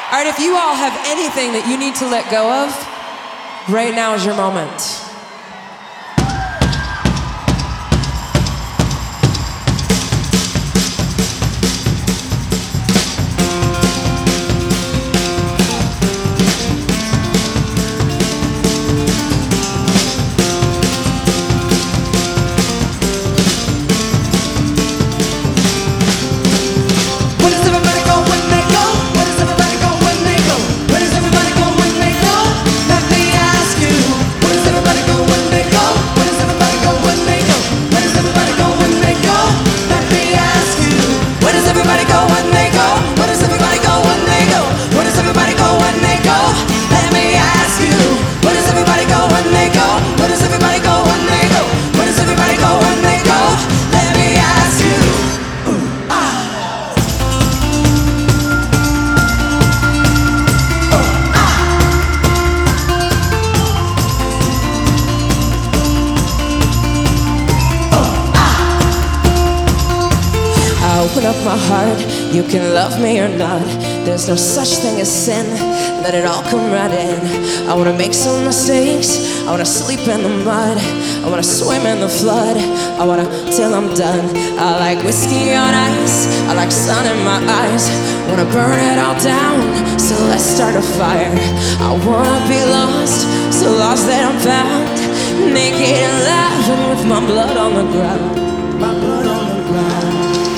All right, if you all have anything that you need to let go of, right now is your moment. Open up my heart, you can love me or not. There's no such thing as sin, let it all come right in. I wanna make some mistakes, I wanna sleep in the mud, I wanna swim in the flood, I wanna till I'm done. I like whiskey on ice, I like sun in my eyes. Wanna burn it all down, so let's start a fire. I wanna be lost, so lost that I'm found, naked and laughing with my blood on the ground. My blood on the ground.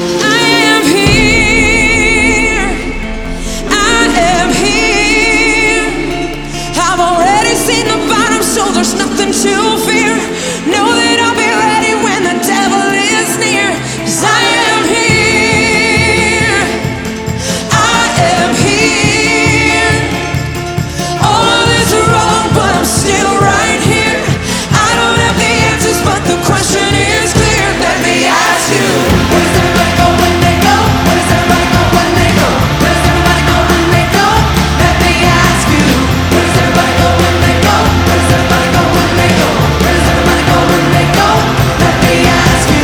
So there's nothing to fear. Know that I'll be ready when the devil is near. 'Cause I am here. I am here. All of this is wrong, but I'm still right here. I don't have the answers, but the question is clear. Let me ask you. Where does everybody go when they go? Where does everybody go when they go? Where does everybody go when they go? Let me ask you. Where does everybody go when they go? Where does everybody go when they go? Where does everybody go when they go? Let me ask you.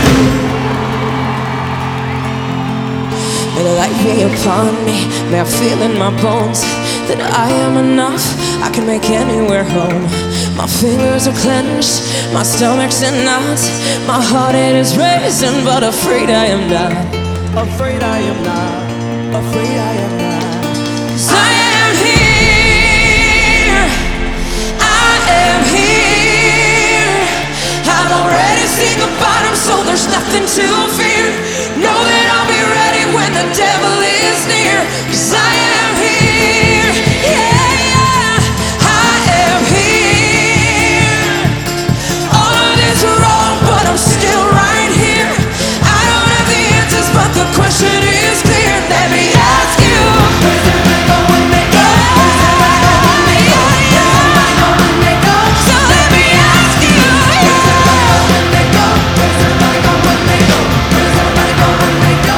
May the light be upon me, may I feel in my bones that I am enough, I can make anywhere home. My fingers are clenched, my stomach's in knots, my heart it is racing, but afraid I am not. Afraid I am not. Afraid I am not. 'Cause I am here. I am here. I've already seen the bottom, so there's nothing to fear. Know that I'll be ready when the devil is near. 'Cause I am here. Yeah, yeah. I am here. All of this is wrong, but I'm still right here. I don't have the answers, but the question is clear. Let me ask you. Where does everybody go when they go? Where does everybody go when they go? Where does everybody go when they go? So let me ask you. Where does everybody go when they go? Where does everybody go when they go? Where does everybody go when they go?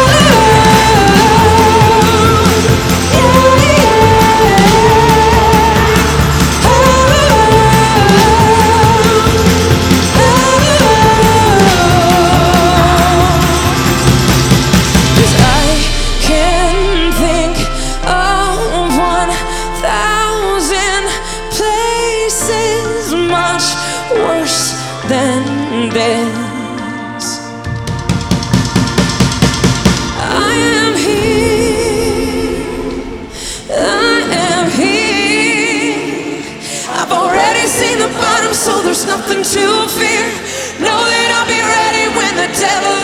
Worse than this. I am here. I am here. I've already seen the bottom, so there's nothing to fear. Know that I'll be ready when the devil